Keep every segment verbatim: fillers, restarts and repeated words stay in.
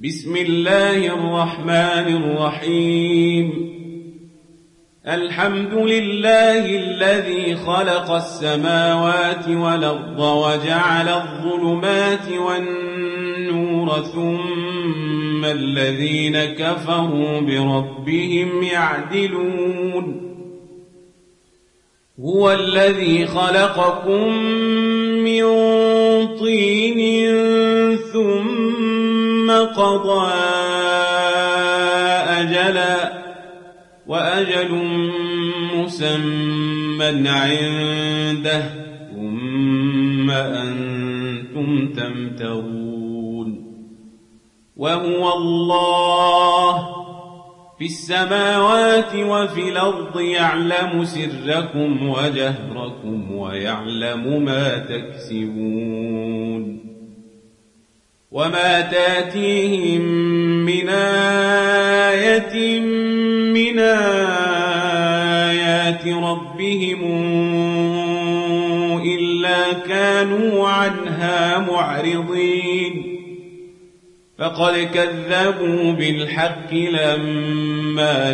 بسم الله الرحمن الرحيم. الحمد لله الذي خلق السماوات والأرض وجعل الظلمات والنور ثم الذين كفروا بربهم يعدلون. هو الذي خلقكم من طين ثم قضى أجلا وأجل مسمى عنده ثم أنتم تمترون. وهو الله في السماوات وفي الأرض يعلم سركم وجهركم ويعلم ما تكسبون. وما تاتيهم من آية من آيات ربهم إلا كانوا عنها معرضين. فقد كذبوا بالحق لما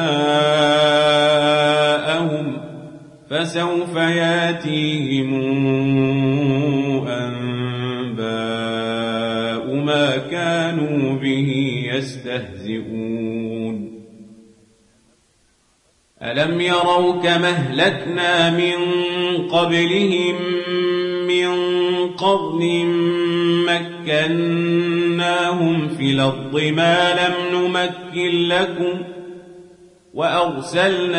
جاءهم فسوف ياتيهم أنباء ما كانوا به يستهزئون. ألم يروا كما أهلكنا من قبلهم من قرن مكناهم في الأرض ما لم نمكن لكم وأرسلنا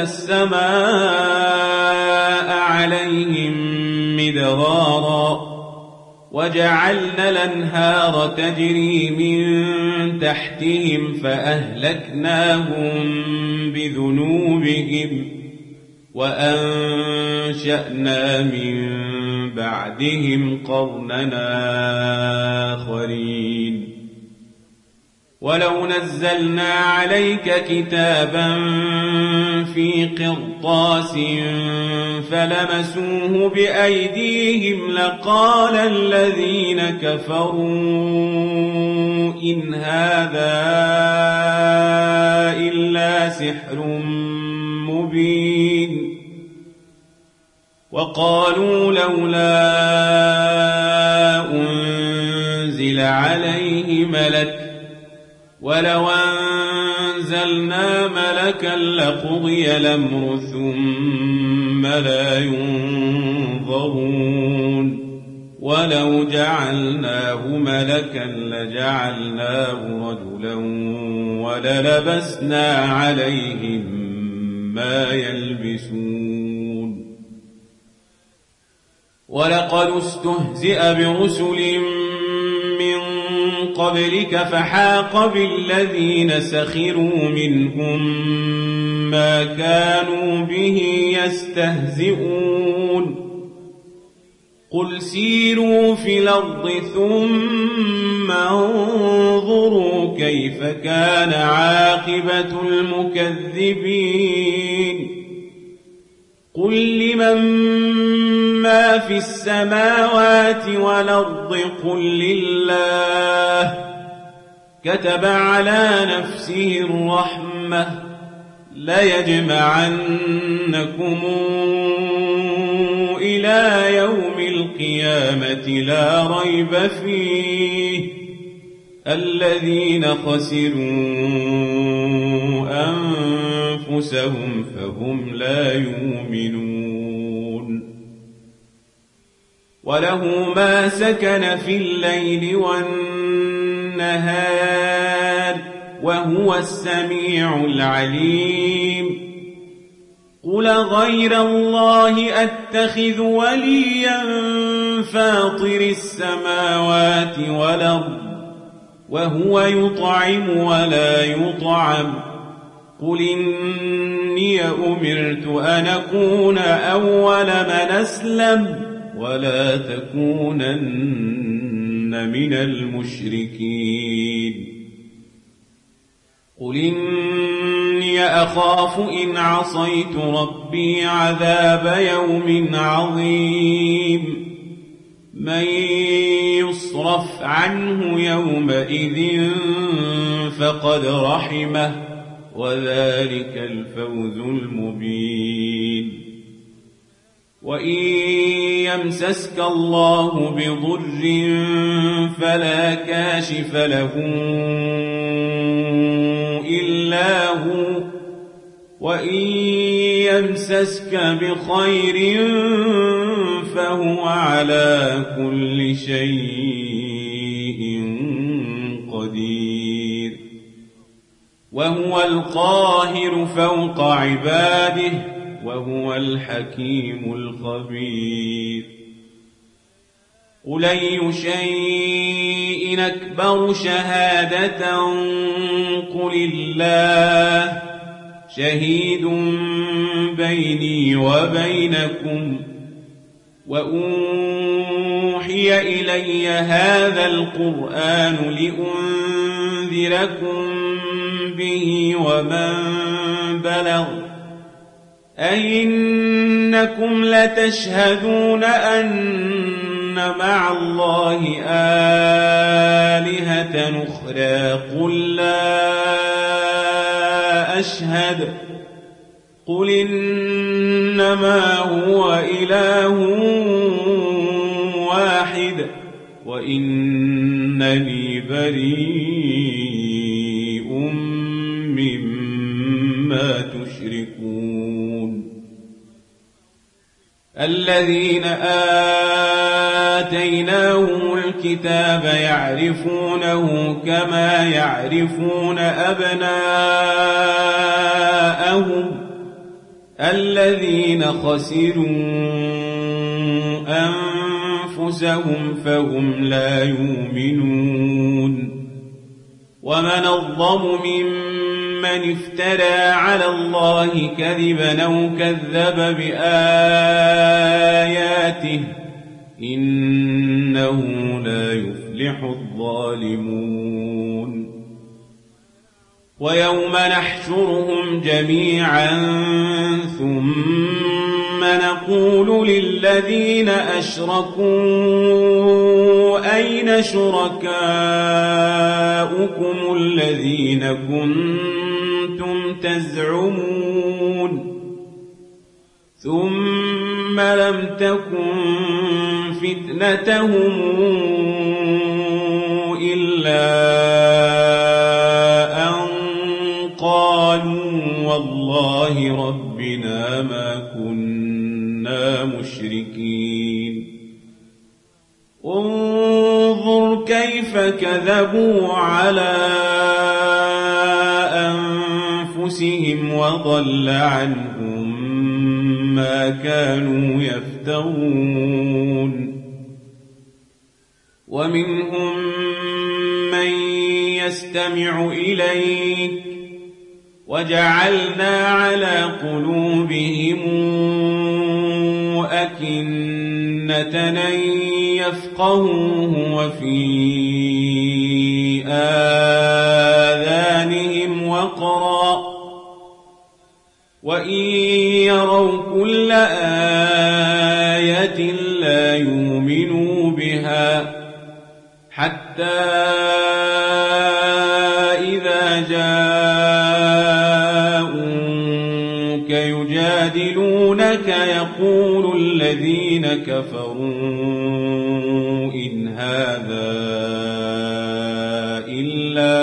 السماء عليهم مدرارا وجعلنا الأنهار تجري من تحتهم فأهلكناهم بذنوبهم وأنشأنا من بعدهم قرننا آخرين. ولو نزلنا عليك كتابا في قرطاس فلمسوه بأيديهم لقال الذين كفروا إن هذا إلا سحر مبين. وقالوا لولا أنزل عليه ملك ولو أنزلنا ملكا لقضي الأمر ثم لا ينظرون. ولو جعلناه ملكا لجعلناه رجلا وللبسنا عليهم ما يلبسون. ولقد استهزئ برسل من قبلك فحاق بالذين سخروا منهم ما كانوا به يستهزئون. قل سيروا في الأرض ثم انظروا كيف كان عاقبة المكذبين. قل لمن ما في السماوات والأرض قل لله كتب على نفسه الرحمة ليجمعنكم إلى يوم القيامة لا ريب فيه الذين خسروا أنفسهم فهم لا يؤمنون. وله ما سكن في الليل والنهار وهو السميع العليم. قل غير الله أتخذ وليا فاطر السماوات والأرض وهو يطعم ولا يطعم. قل إني أمرت أن أكون أول من أسلم ولا تكونن من المشركين. قل إني أخاف إن عصيت ربي عذاب يوم عظيم. من يصرف عنه يومئذ فقد رحمه وذلك الفوز المبين وإن يمسسك الله بضر فلا كاشف له إلا هو وإن يمسسك بخير فهو على كل شيء قدير وهو القاهر فوق عباده وهو الحكيم الخبير قل أي شيء أكبر شهادة قل الله شهيد بيني وبينكم وأوحي إلي هذا القرآن لأنذركم به ومن بلغ أئنكم لتشهدون أن مع الله آلهة أخرى قل لا أشهد قل إنما هو إله واحد وإنني بريء مما تشركون الذين آتيناهم الكتاب يعرفونه كما يعرفون أبناءهم الذين خسروا أنفسهم فهم لا يؤمنون ومن الظلم ممن افترى على الله كذبا أو كذب بآياته إنه لا يفلح الظالمون ويوم نحشرهم جميعا ثم نقول للذين أشركوا أين شركاؤكم الذين كنتم تزعمون ثم لم تكن فتنتهم إلا أن قالوا والله ربنا ما كنا مشركين انظر كيف كذبوا على أنفسهم وضل عنهم ما كانوا يفترون ومنهم من يستمع إليك وجعلنا على قلوبهم أكنة أن يفقهوه وفي آذانهم وقرا وإن يروا كل آية لا يؤمنوا بها حتى إذا جاءوك يجادلونك يقول الذين كفروا إن هذا إلا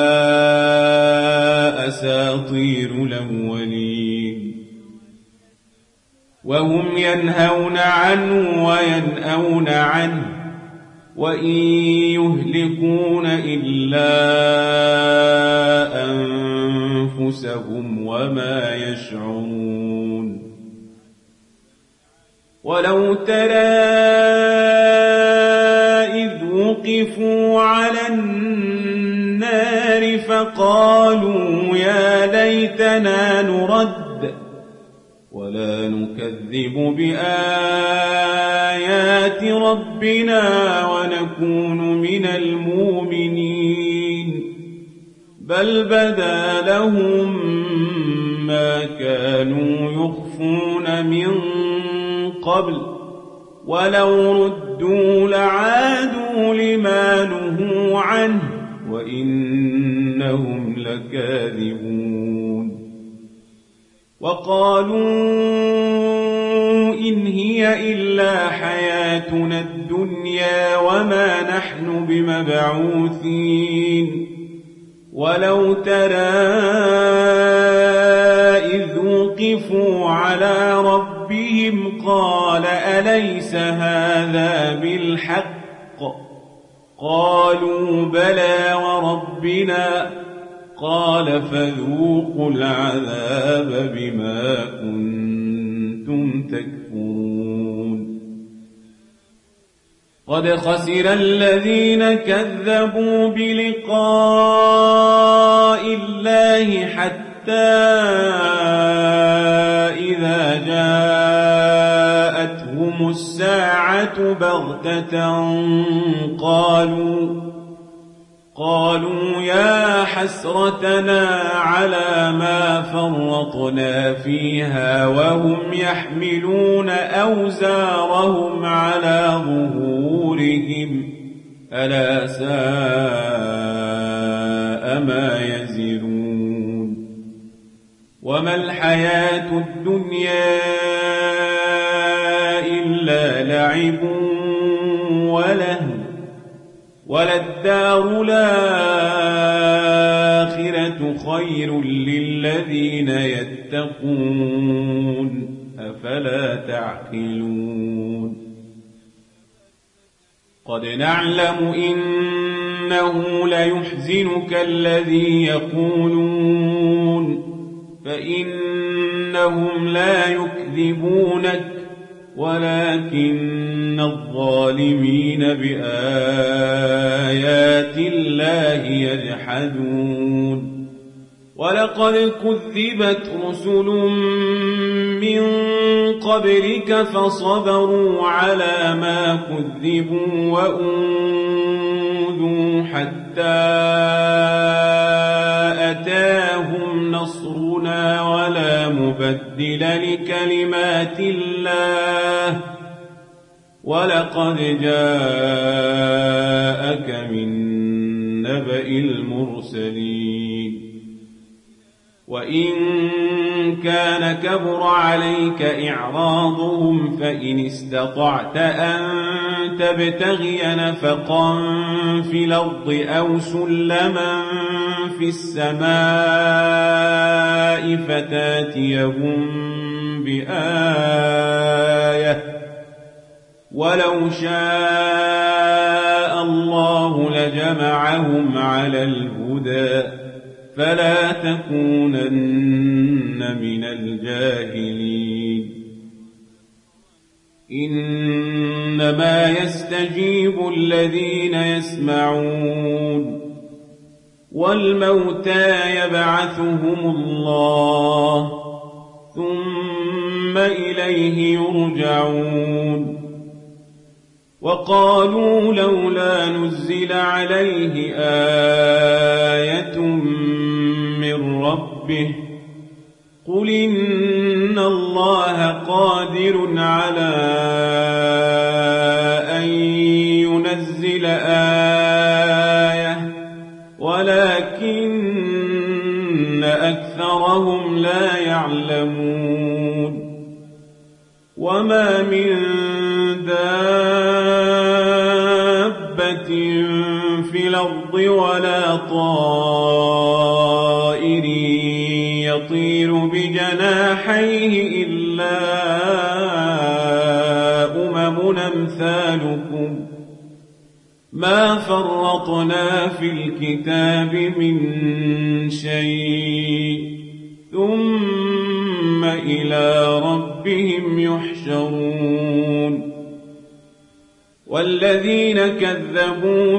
أساطير الأولين وهم ينهون عنه وينأون عنه وإن يهلكون إلا أنفسهم وما يشعرون ولو ترى إذ وقفوا على النار فقالوا يا ليتنا نرد ولا نكذب بآيات ربنا ونكون من المؤمنين بل بدا لهم ما كانوا يخفون من قبل ولو ردوا ردوا لعادوا لما نهوا عنه وإنهم لكاذبون وقالوا إن هي إلا حياتنا الدنيا وما نحن بمبعوثين ولو ترى إذ وقفوا على ربهم قال أليس هذا بالحق قالوا بلى وربنا قال فذوقوا العذاب بما كنتم تكفرون قد خسر الذين كذبوا بلقاء الله حتى إذا جاءتهم الساعة بغتة قالوا قالوا يا حسرتنا على ما فرطنا فيها وهم يحملون أوزارهم على ظهورهم ألا ساء ما يزرون وما الحياة الدنيا إلا لعب ولهو وللدار الآخرة خير للذين يتقون أفلا تعقلون قد نعلم إنه ليحزنك الذي يقولون فإنهم لا يكذبونك ولكن الظالمين بآيات الله يجحدون ولقد كذبت رسل من قبلك فصبروا على ما كذبوا وأوذوا حتى أتاهم نصرنا ولا مبدل لكلمات الله ولقد جاءك من نبأ المرسلين وإن كان كبر عليك إعراضهم فإن استطعت أن تبتغي نفقا في الأرض أو سلما في السماء فتاتيهم بآية ولو شاء الله لجمعهم على الهدى فلا تكونن من الجاهلين إنما يستجيب الذين يسمعون والموتى يبعثهم الله ثم إليه يرجعون وقالوا لولا نزل عليه آية من ربه قل إن الله قادر على أن ينزل آية ولكن أكثرهم لا يعلمون وما من دابة في الأرض ولا طائر يطير بجناحيه إلا أمم أمثالكم ما فرطنا في الكتاب من شيء ثم إلى ربهم يحشرون والذين كذبوا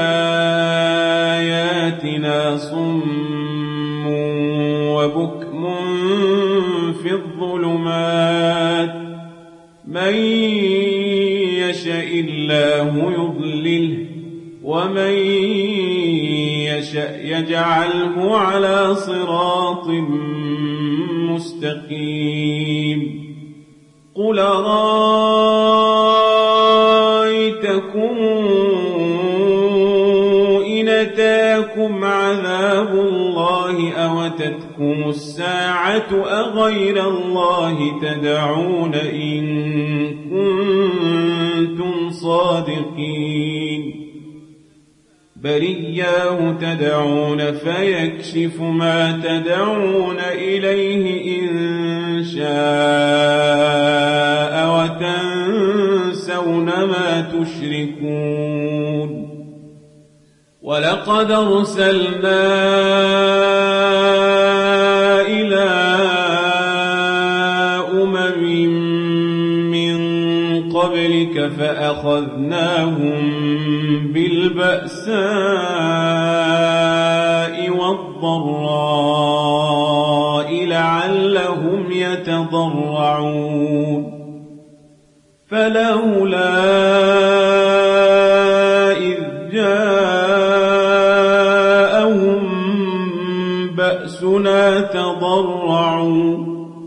بآياتنا صم وبكم في الظلمات من يشاء الله يضلله ومن يشاء يجعله على صراط مستقيم قل رأيتم إن أتاكم عذاب الله أوتتكم الساعة أغير الله تدعون إن كنتم صادقين بل إياه تدعون فيكشف ما تدعون إليه إن شاء وتنسون ما تشركون ولقد أرسلنا إلى أمم من قبلك فأخذناهم بالبأساء والضراء لعلهم يتضرعون فلولا إذ جاءهم بأسنا تضرعوا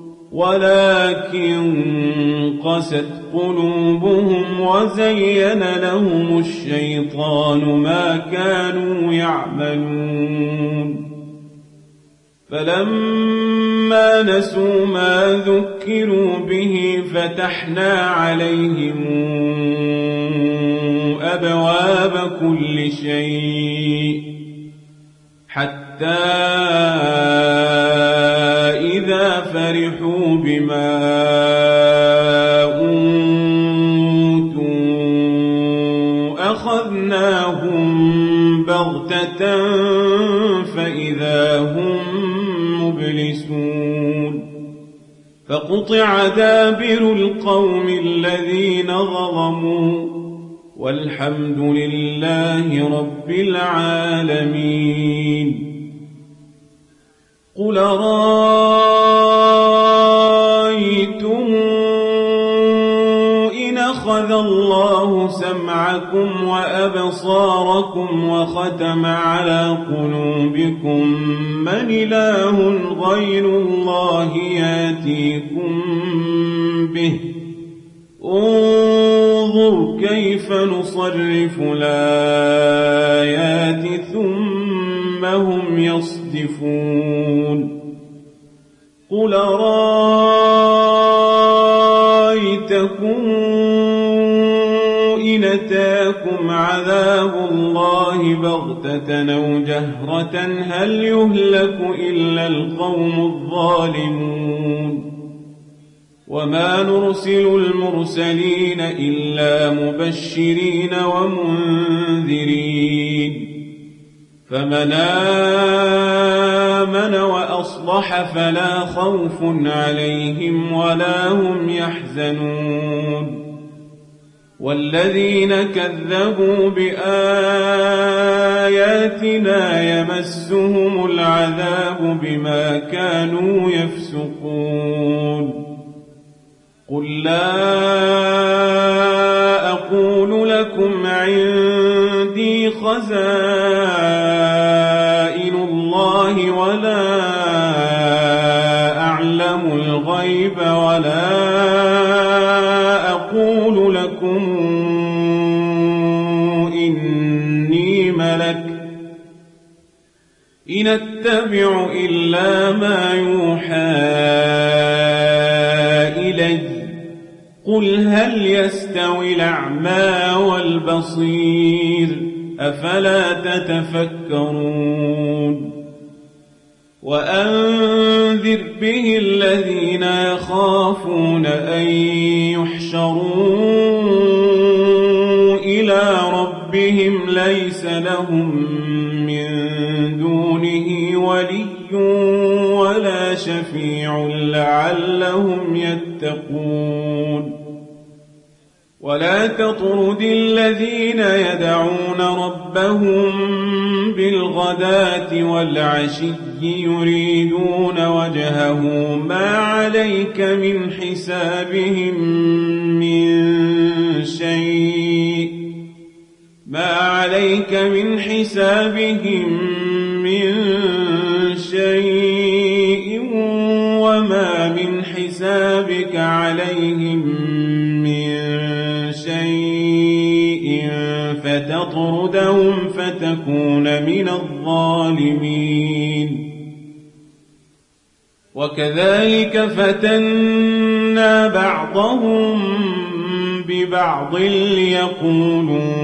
ولكن قست قلوبهم وزين لهم الشيطان ما كانوا يعملون فلما نسوا ما ذكروا به فتحنا عليهم أبواب كل شيء حتى إذا فرحوا بما أوتوا أخذناهم بغتة فإذا هم مبلسون فقطع دابر القوم الذين ظلموا والحمد لله رب العالمين قل رأيتم إن أخذ الله سمعكم وأبصاركم وختم على قلوبكم من إله غير الله ياتيكم به انظر كيف نصرف الآيات ثم هم يصدفون قل رأيتكم إن أتاكم عذاب الله بغتة أو جهرة هل يهلك إلا القوم الظالمون وما نرسل المرسلين إلا مبشرين ومنذرين فمن آمن وأصلح فلا خوف عليهم ولا هم يحزنون والذين كذبوا بآياتنا يمسهم العذاب بما كانوا يفسقون قل لا أقول لكم عندي خزائن الله ولا أعلم الغيب ولا أقول لكم إني ملك إن أتبع إلا ما يوحى إلي قل هل يستوي الأعمى والبصير أفلا تتفكرون وأنذر به الذين يخافون أن يحشروا إلى ربهم ليس لهم من دونه ولي ولا شفيع لعلهم يتقون ولا تطرد الذين يدعون ربهم بالغداة والعشي يريدون وجهه ما عليك من حسابهم من شيء ما عليك من حسابهم من شيء وما من حسابك عليهم من شيء فتطردهم فتكون من الظالمين. وكذلك فتنا بعضهم ببعض ليقولوا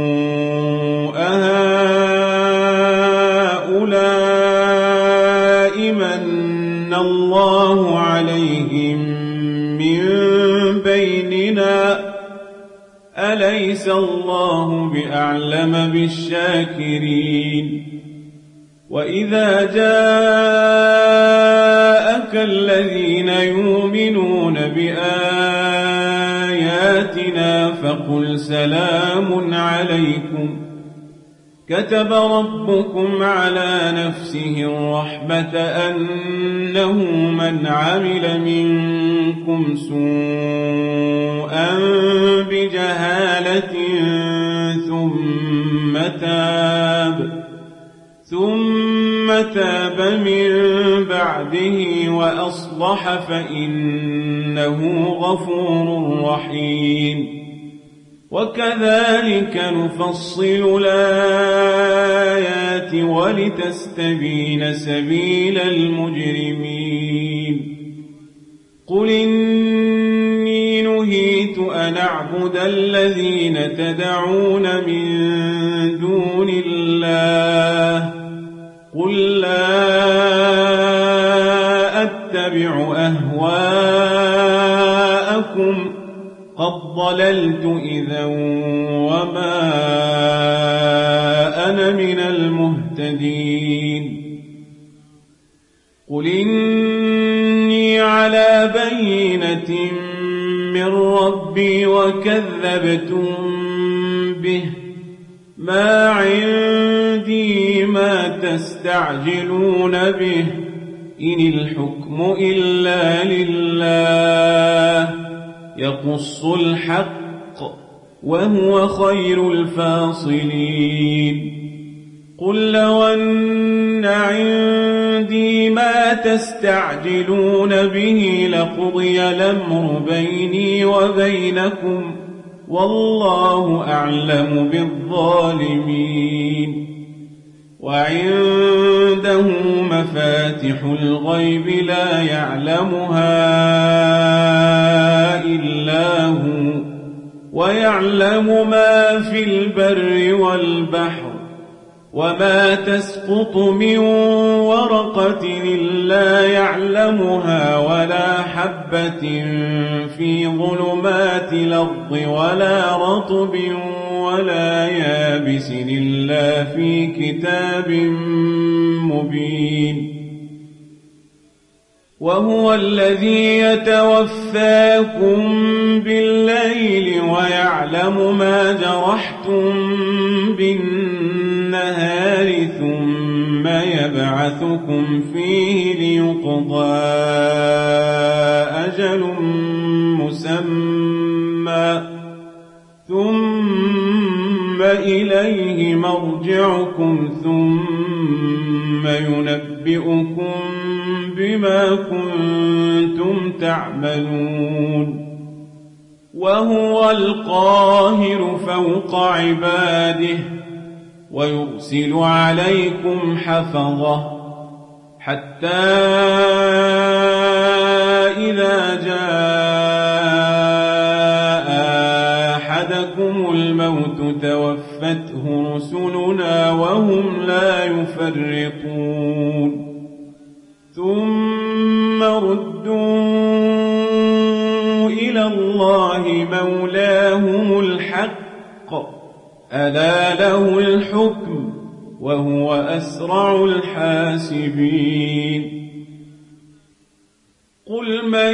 أهؤلاء من الله عليهم من بيننا أليس الله بأعلم بالشاكرين. وإذا جاءك الذين يؤمنون بآياتنا فقل سلام عليكم كتب ربكم على نفسه الرحمة أنه من عمل منكم سوءا بجهالة ثم تاب ثم تاب من بعده وأصلح فإنه غفور رحيم. وكذلك نفصل الآيات ولتستبين سبيل المجرمين. قل إني نهيت أن أعبد الذين تدعون من دون الله قل لا أتبع أهواءكم قد ضللت إذا وما أنا من المهتدين. قل إني على بينة من ربي وكذبتم به ما عندي ما تستعجلون به إن الحكم إلا لله يقص الحق وهو خير الفاصلين. قل لو أن عندي ما تستعجلون به لقضي الأمر بيني وبينكم والله أعلم بالظالمين. وعنده مفاتح الغيب لا يعلمها إلا هو ويعلم ما في البر والبحر وما تسقط من ورقة إلا يعلمها ولا حبة في ظلمات الأرض ولا رطب ولا يابس إلا في كتاب مبين. وهو الذي يتوفاكم بالليل ويعلم ما جرحتم بالنهار ثم يبعثكم فيه ليقضى أجل مسمى ثم إليه مرجعكم ثم ينبئكم بما كنتم تعملون. وهو القاهر فوق عباده ويرسل عليكم حفظة حتى إذا جاء أحدكم الموت توفته رسلنا وهم لا يفرطون ثم ردوا إلى الله مولاهم الحق ألا له الحكم وهو أسرع الحاسبين. قل من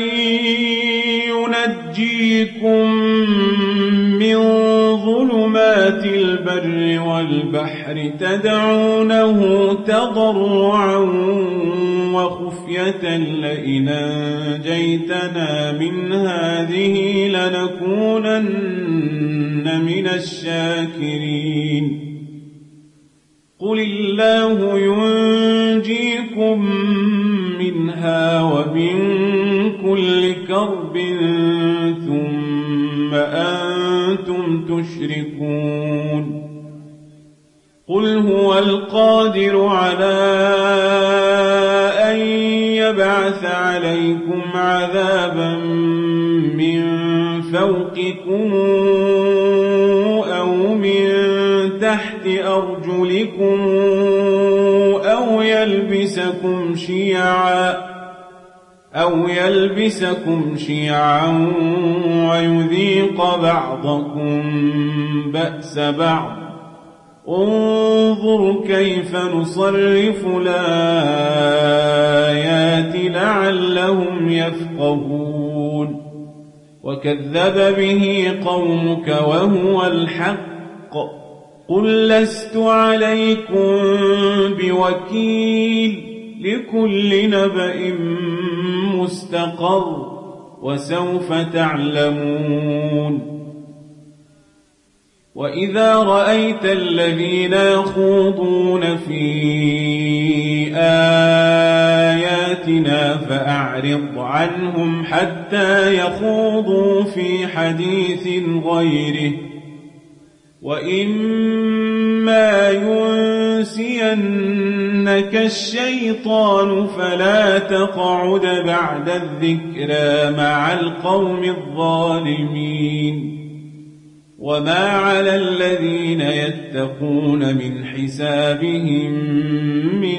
ينجيكم من ظلمات البر والبحر تدعونه تضرعا وخفية لئن أنجيتنا من هذه لنكونن من الشاكرين. قل الله ينجيكم منها ومن كل كرب ثم أنتم تشركون. قل هو القادر على أن يبعث عليكم عذابا من فوقكم أو من تحت أرجلكم أو يلبسكم شيعا أو يلبسكم شيعا ويذيق بعضكم بأس بعض انظر كيف نصرف الآيات لعلهم يفقهون وكذب به قومك وهو الحق قل لست عليكم بوكيل لكل نبأ مستقر وسوف تعلمون وإذا رأيت الذين يخوضون في آياتنا فأعرض عنهم حتى يخوضوا في حديث غيره وإما ينسينك الشيطان فلا تقعد بعد الذكرى مع القوم الظالمين وما على الذين يتقون من حسابهم من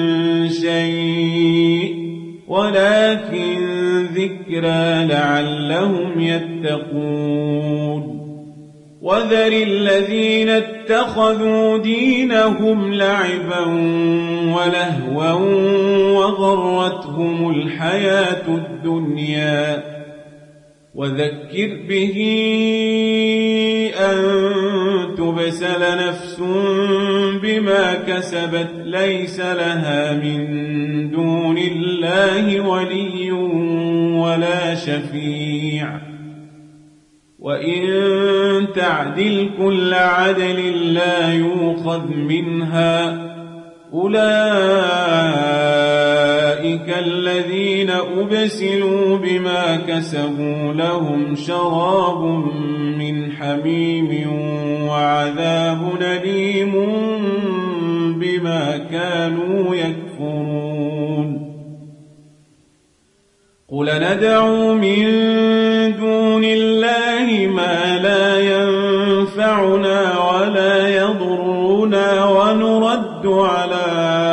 شيء ولكن ذكرى لعلهم يتقون وذر الذين اتخذوا دينهم لعبا ولهوا وغرتهم الحياة الدنيا وذكر به أن تبسل نفس بما كسبت ليس لها من دون الله ولي ولا شفيع وإن تعدل كل عدل لا يؤخذ منها أولئك الذين أبسلوا بما كسبوا لهم شراب من حميم وعذاب أليم بما كانوا يكفرون قل ندعو من دون الله ما لا ينفعنا ولا يضرنا ونرد على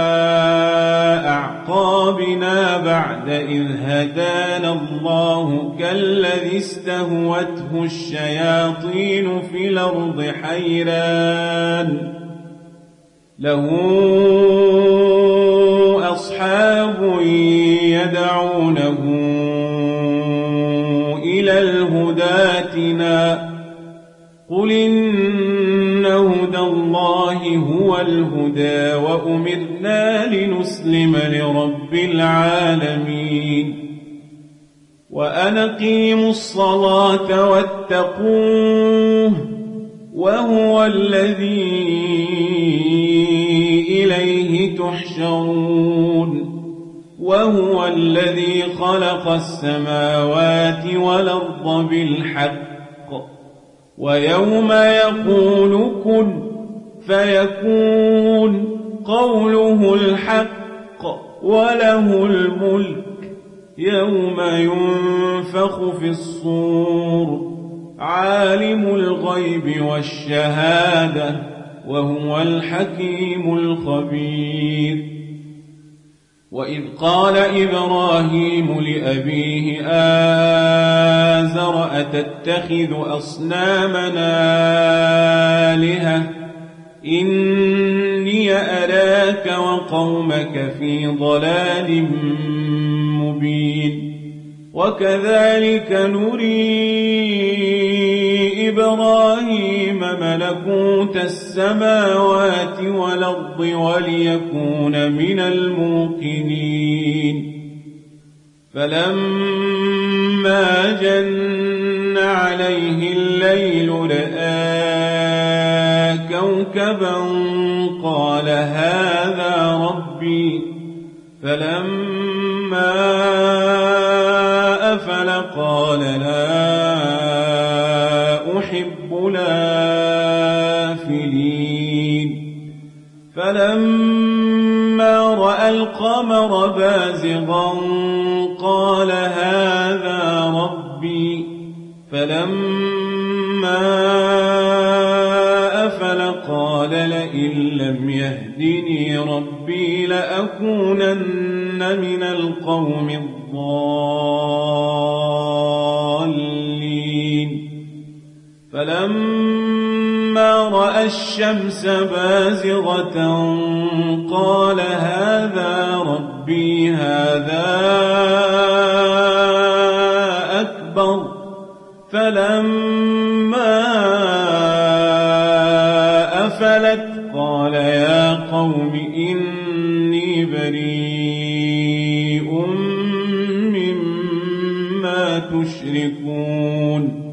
أعقابنا بعد إذ هدانا الله كالذي استهوته الشياطين في الأرض حيران له أصحاب يدعونه إلى الهداتنا قل إن هدى الله هو الهدى وأمرنا لنسلم لرب العالمين وأن أقيموا الصلاة واتقوه وهو الذي إليه تحشرون وهو الذي خلق السماوات والأرض بالحق ويوم يقول كن فيكون قوله الحق وله الملك يوم ينفخ في الصور عالم الغيب والشهادة وهو الحكيم الخبير وإذ قال إبراهيم لأبيه آزر أتتخذ أصنامنا آلهة إني أراك وقومك في ضلال مبين وكذلك نري إبراهيم ملكوت السماوات والأرض وليكون من الموقنين فلما جن عليه الليل رأى كوكبا قال هذا ربي فلما أفل قال لا أحب الآفلين فلما رأى القمر بازغا قال هذا ربي فلما أفل قال لئن لم يهدني ربي لأكونن من القوم الضالين فلما رأى الشمس بازغة قال هذا ربي هذا أكبر فلما أفلت قال يا قوم إني بريء مما تشركون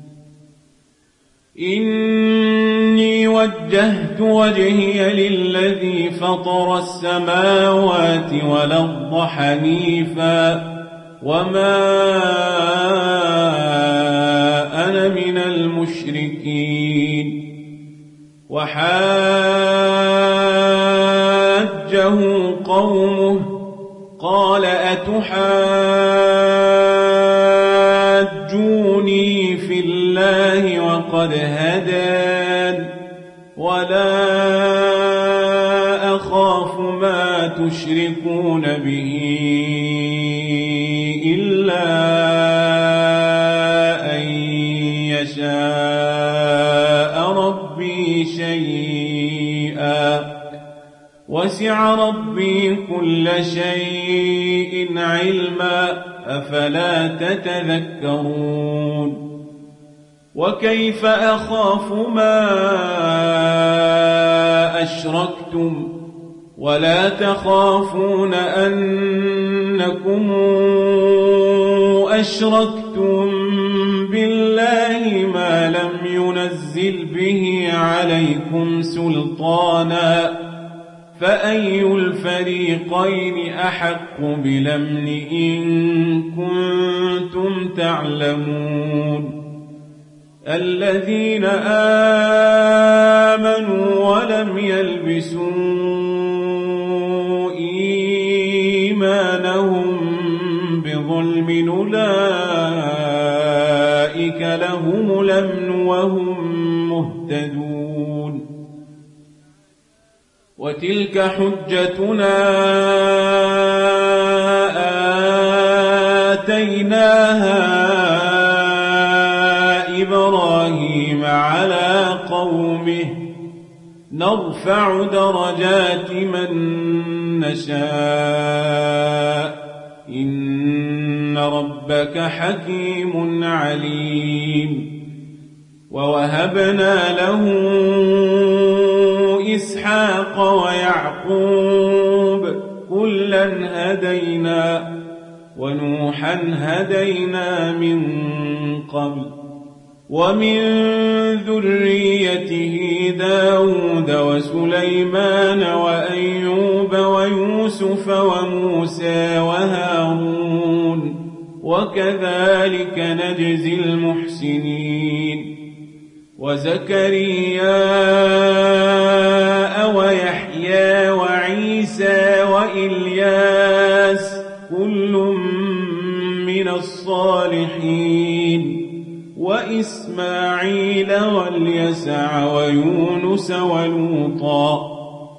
إني وجهت وجهي للذي فطر السماوات والأرض حنيفا وما أنا من المشركين وحاجه قومه قال أتحاجوني في الله وقد هدان ولا أخاف ما تشركون به إلا أن يشاء ربي شيئا وسع ربي كل شيء علما أفلا تتذكرون وكيف أخاف ما أشركتم ولا تخافون أنكم أشركتم بالله ما لم ينزل به عليكم سلطانا فأي الفريقين أحق بالأمن إن كنتم تعلمون الذين آمنوا ولم يلبسوا إيمانهم بظلم أولئك لهم الأمن وهم مهتدون وتلك حجتنا آتيناها إبراهيم على قومه نرفع درجات من نشاء إن ربك حكيم عليم ووهبنا له إسحاق ويعقوب كلا هدينا ونوحا هدينا من قبل ومن ذريته داود وسليمان وأيوب ويوسف وموسى وهارون وكذلك نجزي المحسنين وزكريا ويحيى وعيسى وإلياس كل من الصالحين وإسماعيل واليسع ويونس ولوطا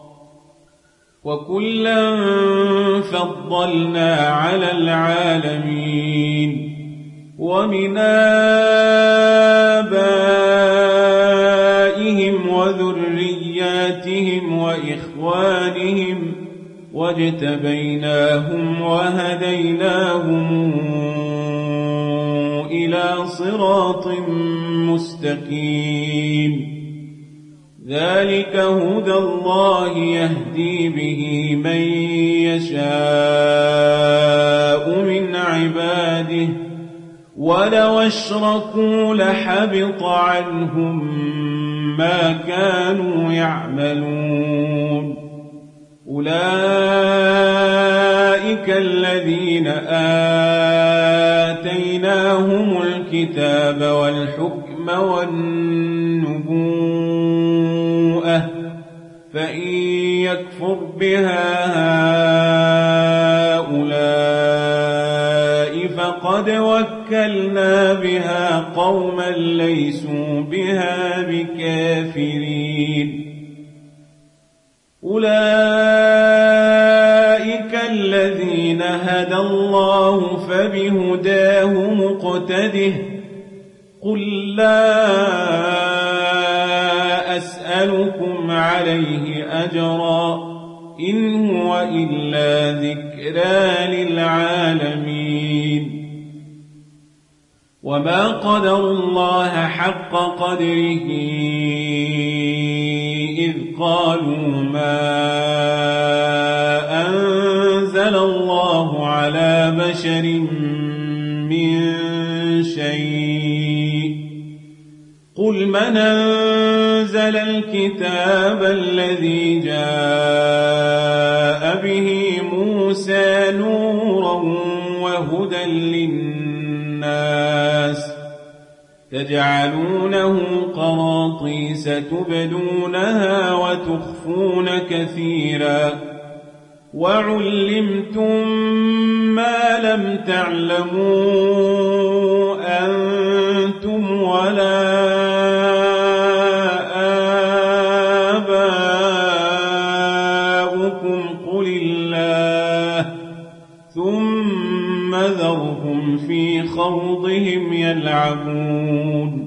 وكلا فضلنا على العالمين ومن آبائهم وذرياتهم وإخوانهم واجتبيناهم وهديناهم إلى صراط مستقيم ذلك هدى الله يهدي به من يشاء من عباده ولو اشركوا لحبط عنهم ما كانوا يعملون أولئك الذين آتيناهم الكتاب والحكم والنبوءة فإن بها هؤلاء فقد وكلنا بها قوما ليسوا بها بكافرين أولئك الذين هدى الله فبهداه مقتده قل لا أسألكم عليه أجرا إن هو إلا ذكرى للعالمين وما قدروا الله حق قدره إذ قالوا ما أنزل الله على بشر من شيء قل من أنزل الكتاب الذي جاء به موسى نورا وهدى للناس تجعلونه قراطيس تبدونها وتخفون كثيرا وعلمتم ما لم تعلموا أنتم ولا آباؤكم قل الله ثم ذرهم في خوضهم يلعبون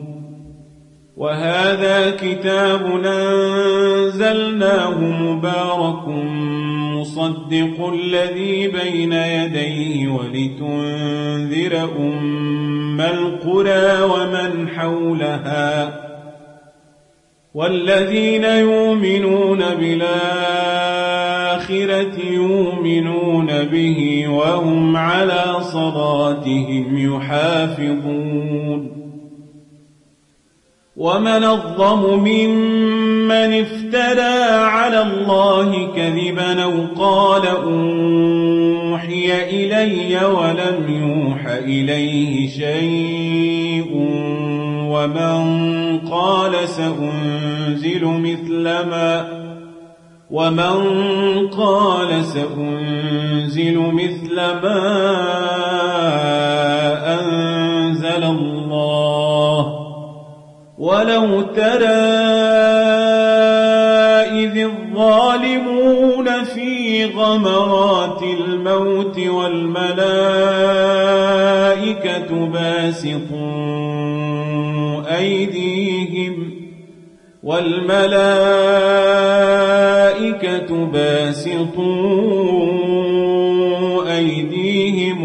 وهذا كتاب أنزلناه مبارك مصدق الذي بين يديه ولتنذر أم القرى ومن حولها والذين يؤمنون بالآخرة يؤمنون به وهم على صلاتهم يحافظون ومن الظلم ممن افترى على الله كذبا أو قال أوحي إلي ولم يوح إليه شيء ومن قال سأنزل مثل ما ومن قال سأنزل مثل ما أنزل الله ولو ترى إذ الظالمون في غمرات الموت والملائكة باسطوا أيديهم والملائكة باسطوا أيديهم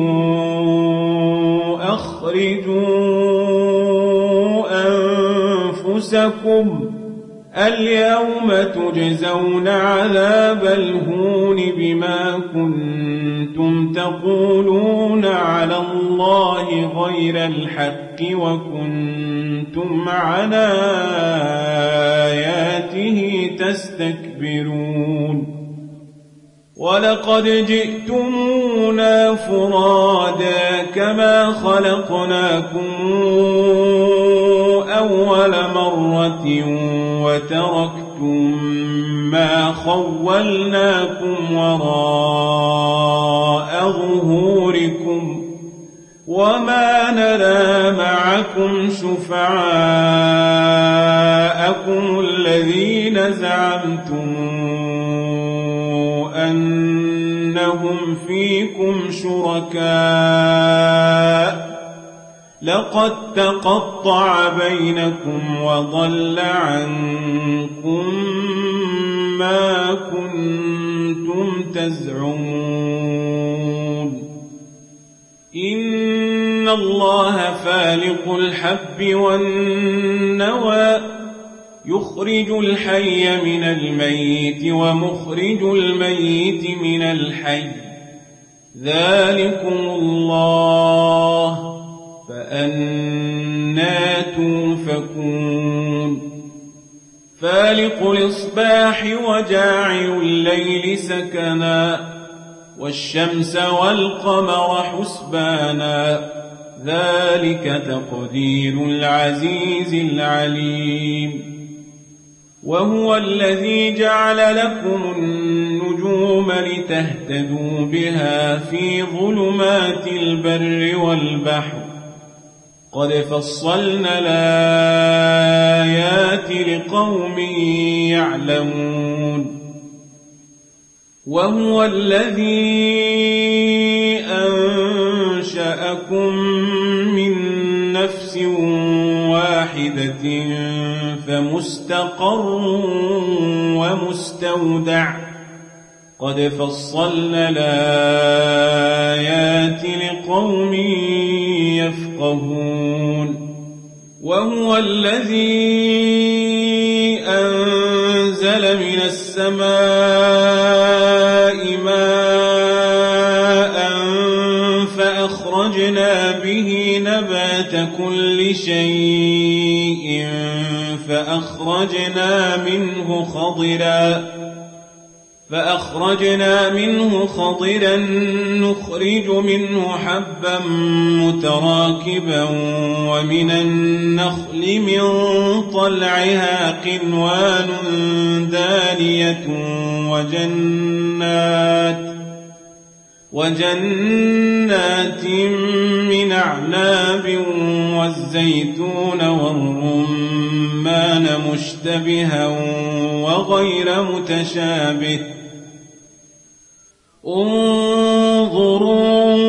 أخرجوا أنفسكم اليوم تجزون عذاب الهون بما كنتم تقولون على الله غير الحق وكنتم عن آياته تستكبرون ولقد جئتمونا فرادا كما خلقناكم أول مرة وتركتم ما خولناكم وراء ظهوركم وما نرى معكم شفعاءكم الذين زعمتم أنهم فيكم شركاء لقد تقطع بينكم وضل عنكم ما كنتم تزعمون إن الله فالق الحب والنوى يخرج الحي من الميت ومخرج الميت من الحي ذلكم الله فأنى توفكون فالق الإصباح وجاعل الليل سكنا والشمس والقمر حسبانا ذلك تقدير العزيز العليم وهو الذي جعل لكم النجوم النجوم لتهتدوا بها في ظلمات البر والبحر قد فصلنا الآيات لقوم يعلمون وهو الذي أنشأكم من نفس واحدة فمستقر ومستودع قد فصلنا الآيات لقوم يفقهون وهو الذي أنزل من السماء ماء فأخرجنا به نبات كل شيء فأخرجنا منه خضرا فأخرجنا منه خضرا نخرج منه حبا متراكبا ومن النخل من طلعها قنوان دانية وجنات وجنات من أعناب والزيتون والرمان مشتبها وغير متشابه انظروا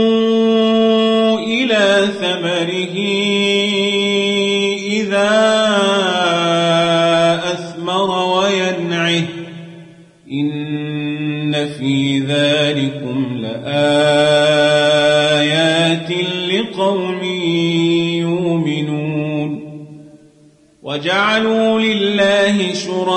إلى ثمره إذا أثمر وينعه إن في ذلكم لآيات لقوم يؤمنون وجعلوا لله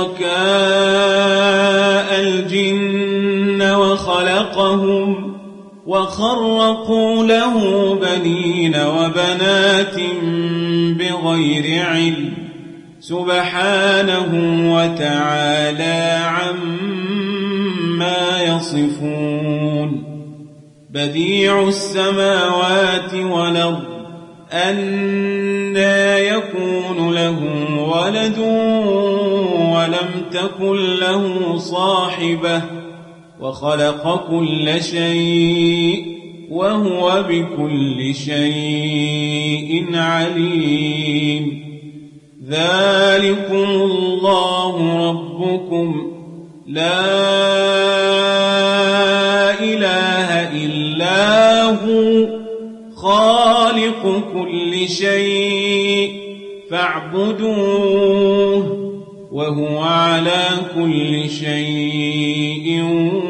شركاء الجن وخلقهم وخرقوا له بنين وبنات بغير علم سبحانه وتعالى عما يصفون بديع السماوات والأرض أنى يكون له ولد ولم تكن له صاحبة وخلق كل شيء وهو بكل شيء عليم ذلكم الله ربكم لا إله إلا هو خالق كل شيء فاعبدوه وهو على كل شيء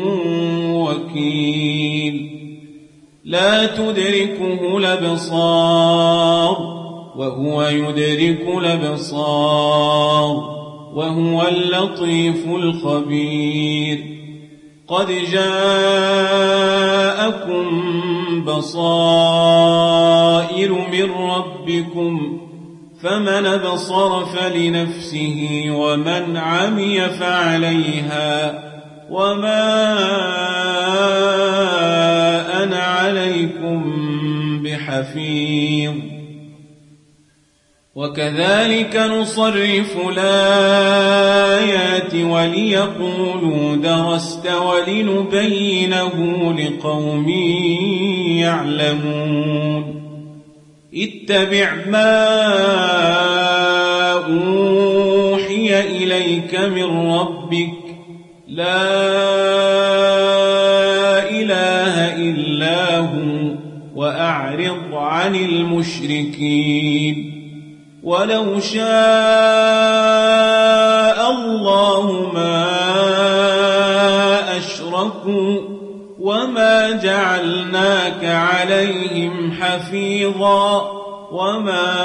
وكيل لا تدركه الأبصار وهو يدرك الأبصار وهو اللطيف الخبير قد جاءكم بصائر من ربكم فمن أبصر فلنفسه ومن عمي فعليها وما أنا عليكم بحفيظ وكذلك نصرف الآيات وليقولوا درست ولنبينه لقوم يعلمون اتبع ما أوحي إليك من ربك لا إله إلا هو وأعرض عن المشركين ولو شاء الله ما أشركوا وما جعلناك عليهم حفيظا وما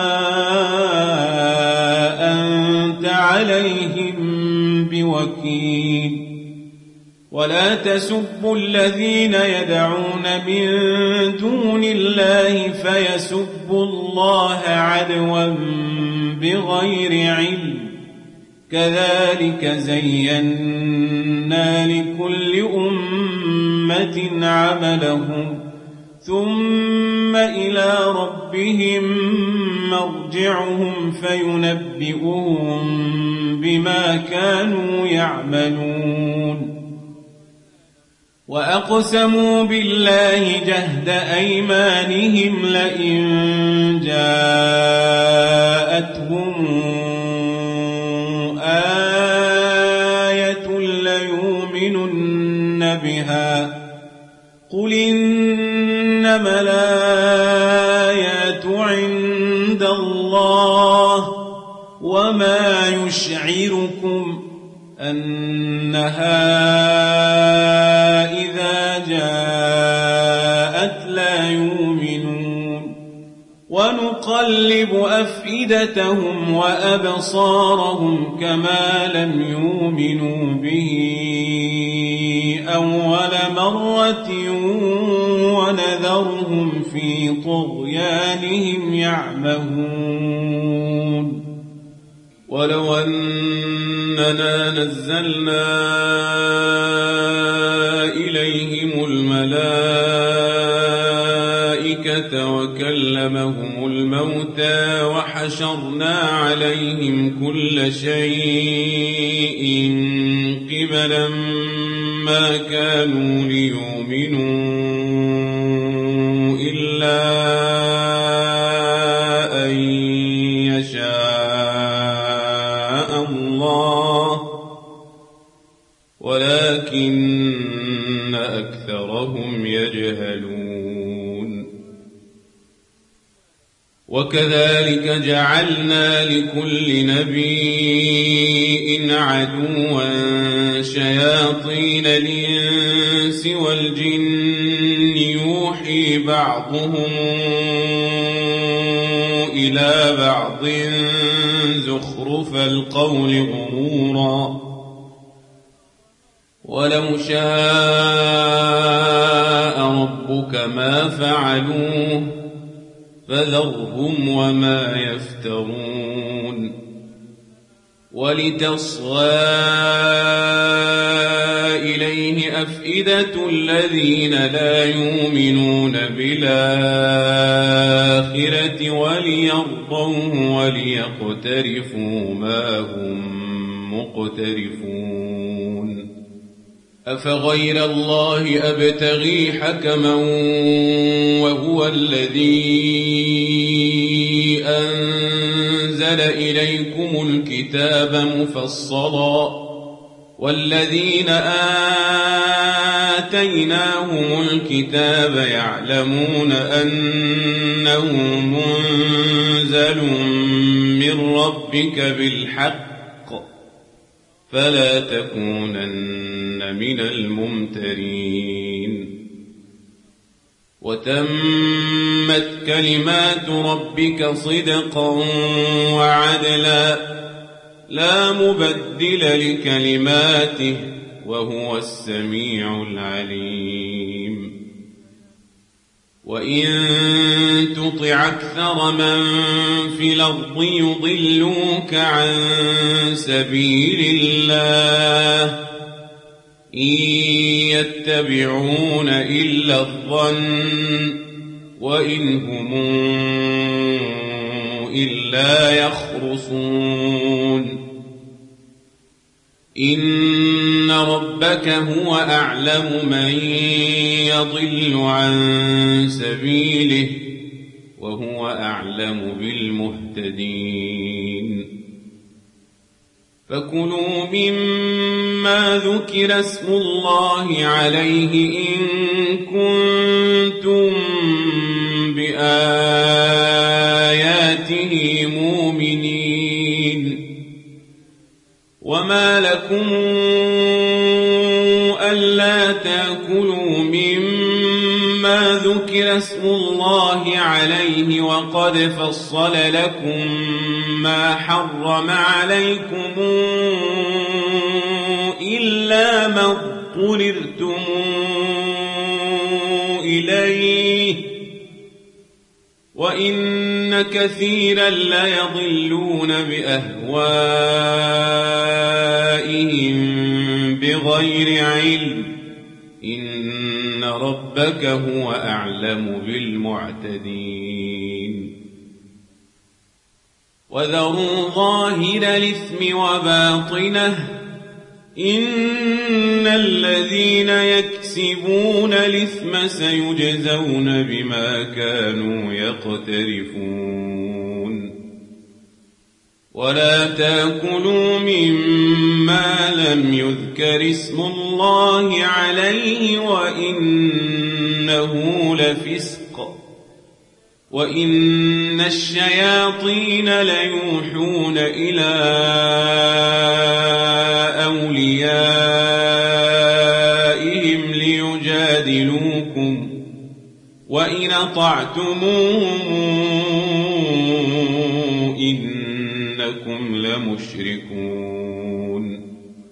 أنت عليهم بوكيل ولا تسبوا الذين يدعون من دون الله فيسبوا الله عدوا بغير علم كذلك زينا لكل أمة عملهم ثم إلى ربهم مرجعهم فينبئهم بما كانوا يعملون وأقسموا بالله جهد أيمانهم لئن جاءتهم آية ليؤمنن بها قل إنما الآيات عند الله وما يشعركم أنها إذا جاءت لا يؤمنون ونقلب أفئدتهم وأبصارهم كما لم يؤمنوا به أول مرة ونذرهم في طغيانهم يعمهون ولو أننا نزلنا إليهم الملائكة وكلمهم الموتى وحشرنا عليهم كل شيء قبلا ما كانوا ليؤمنوا إلا أن يشاء الله ولكن أكثرهم يجهلون وكذلك جعلنا لكل نبي عدوا شياطين الإنس والجن يوحي بعضهم إلى بعض زخرف القول غرورا ولو شاء ربك ما فعلوه فذرهم وما يفترون ولتصغى إليه أفئدة الذين لا يؤمنون بالآخرة وليرضوه وليقترفوا ما هم مقترفون أفغير الله أبتغي حكما وهو الذي أنزل إليكم الكتاب مفصلا والذين آتيناهم الكتاب يعلمون أنه منزل من ربك بالحق فلا تكونن من الممترين وتمت كلمات ربك صدقا وعدلا لا مبدل لكلماته وهو السميع العليم وإن تطع أكثر من في الأرض يضلوك عن سبيل الله إن يتبعون إلا الظن وإن هم إلا يخرصون إن ربك هو أعلم من يضل عن سبيله وهو أعلم بالمهتدين فكلوا مما ذكر اسم الله عليه إن كنتم بآياته مؤمنين وما لكم ألا تأكلوا مما ذكر اسم الله عليه وقد فصل لكم ما حرم عليكم إلا ما اضطررتم إليه وإن كثيرا ليضلون بأهوائهم بغير علم إن ربك هو أعلم بالمعتدين وذروا ظاهر الإثم وباطنه إن الذين يكسبون الإثم سيجزون بما كانوا يقترفون ولا تأكلوا مما لم يذكر اسم الله عليه وإنه لفسق وإن الشياطين ليوحون إلى أوليائهم ليجادلوكم وإن أطعتموهم إنكم لمشركون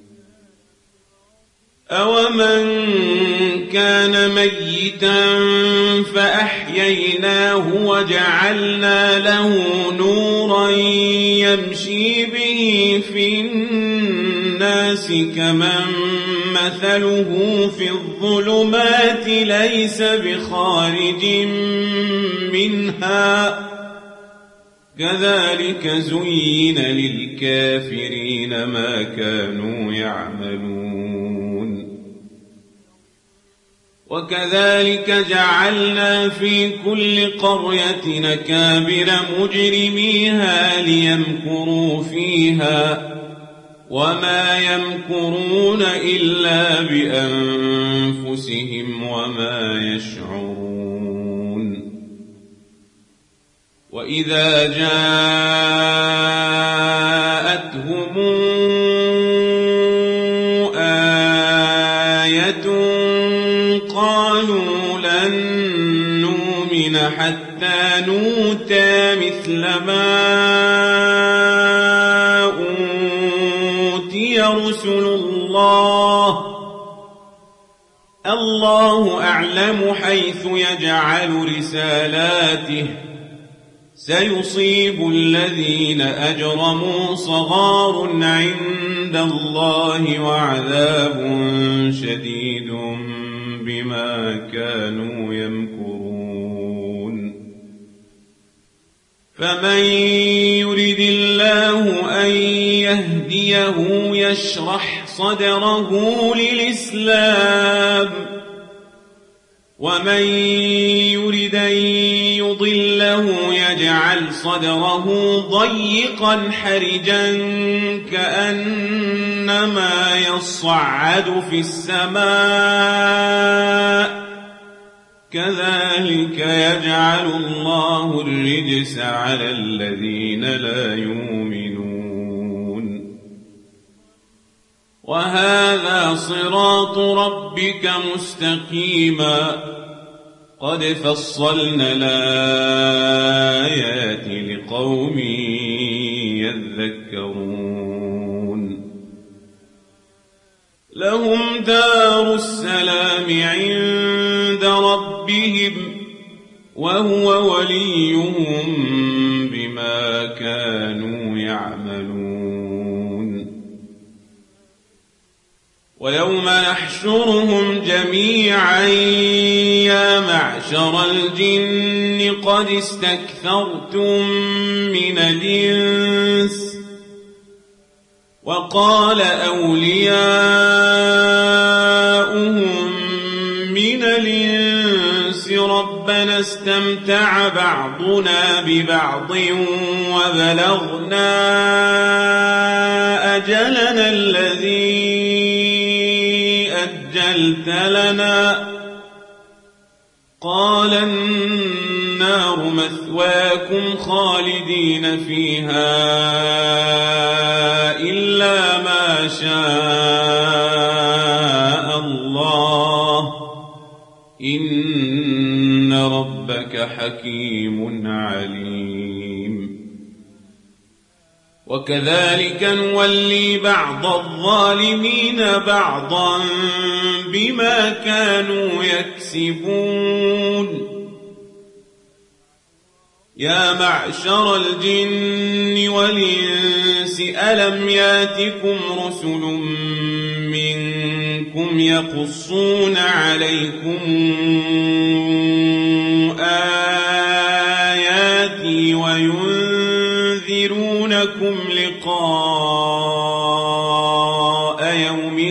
أومن كان ميتا فأحييناه وجعلنا له نورا يمشي به في الناس كمن مثله في الظلمات ليس بخارج منها كذلك زين للكافرين ما كانوا يعملون وكذلك جعلنا في كل قرية أكابر مجرميها ليمكروا فيها وما يمكرون إلا بأنفسهم وما يشعرون وإذا جاءتهم آية قالوا لن نؤمن حتى نؤتى مثل ما أوتي رسل الله الله أعلم حيث يجعل رسالاته سيصيب الذين أجرموا صغار عند الله وعذاب شديد بما كانوا يمكرون فمن يرد الله أن يهديه يشرح صدره للإسلام ومن يرد أن يضله يجعل صدره ضيقا حرجا كأنما يصعد في السماء كذلك يجعل الله الرجس على الذين لا يؤمنون وهذا صراط ربك مستقيما قد فصلنا الآيات لقوم يذكرون لهم دار السلام عند ربهم وهو وليهم بما كانوا يعملون ويوم نحشرهم جميعا يا معشر الجن قد استكثرتم من الإنس وقال أولياؤهم من الإنس ربنا استمتع بعضنا ببعض وبلغنا أجلنا الذي أجلت لنا قال النار مثواكم خالدين فيها إلا ما شاء الله إن ربك حكيم عليم وكذلك نولي بعض الظالمين بعضا بما كانوا يكسبون يا معشر الجن والإنس ألم ياتكم رسل منكم يقصون عليكم آياتي وينذرونكم لقاء يوم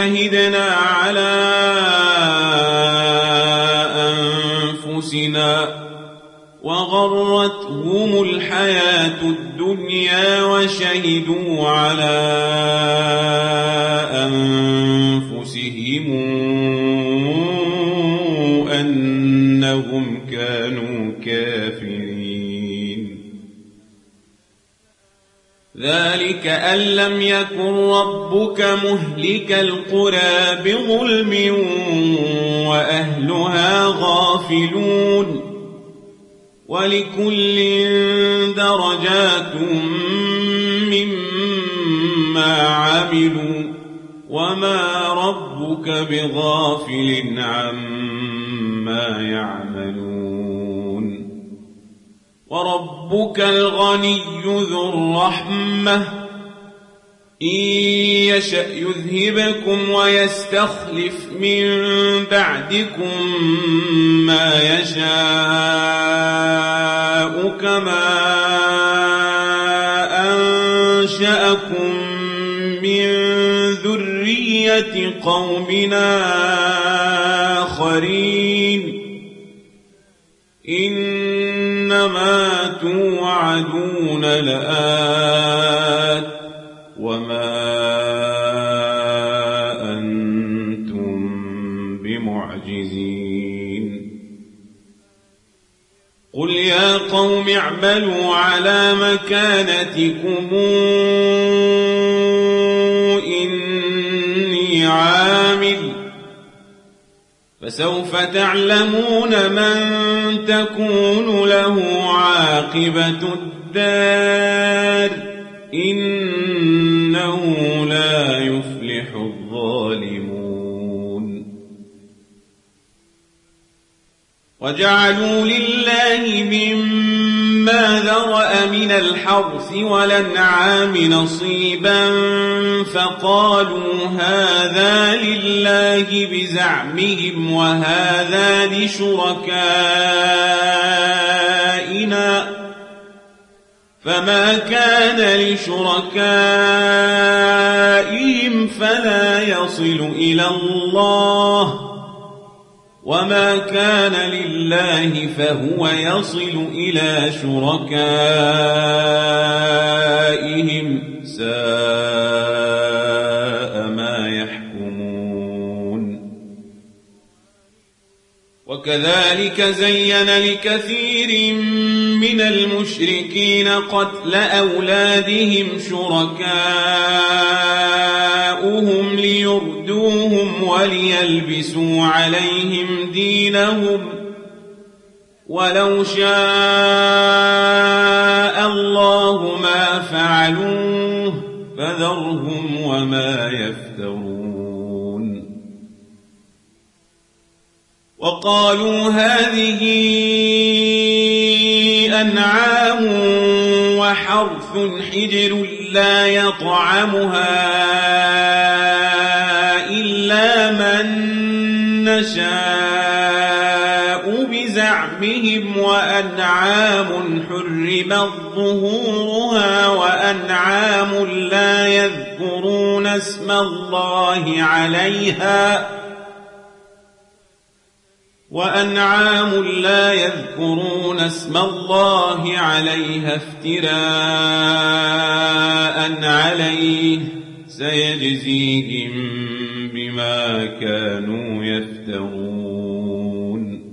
شهدنا على أنفسنا وغرتهم الحياة الدنيا وشهدوا على أنفسهم أنهم كانوا كافرين. ذلك أن لم يكن ربك مهلك القرى بظلم وأهلها غافلون ولكل درجات مما عملوا وما ربك بغافل عما يعملون. وربك الغني ذو الرحمة إن يشأ يذهبكم ويستخلف من بعدكم ما يشاء كما أنشأكم من ذرية قومنا آخرين إنما توعدون لآت وما أنتم بمعجزين. قل يا قوم اعملوا على مكانتكم إني عامل فسوف تعلمون من تكون له عاقبة الدار إنه لا يفلح الظالمون. وجعلوا لله مما ذرأ من الحرث والأنعام نصيبا فقالوا هذا لله بزعمهم وهذا لشركائنا فما كان لشركائهم فلا يصل إلى الله وما كان لله فهو يصل إلى شركائهم ساء ما يحكمون. وكذلك زين لكثير من المشركين قتل أولادهم شركاؤهم ليردوهم وليلبسوا عليهم دينهم ولو شاء الله ما فعلوه فذرهم وما يفترون. وقالوا هذه أنعام وحرث حجر لا يطعمها إلا من نشاء بزعمهم وأنعام حرمت ظهورها وأنعام لا يذكرون اسم الله عليها وأنعام لا يذكرون اسم الله عليها افتراء عليه سيجزيهم بما كانوا يفترون.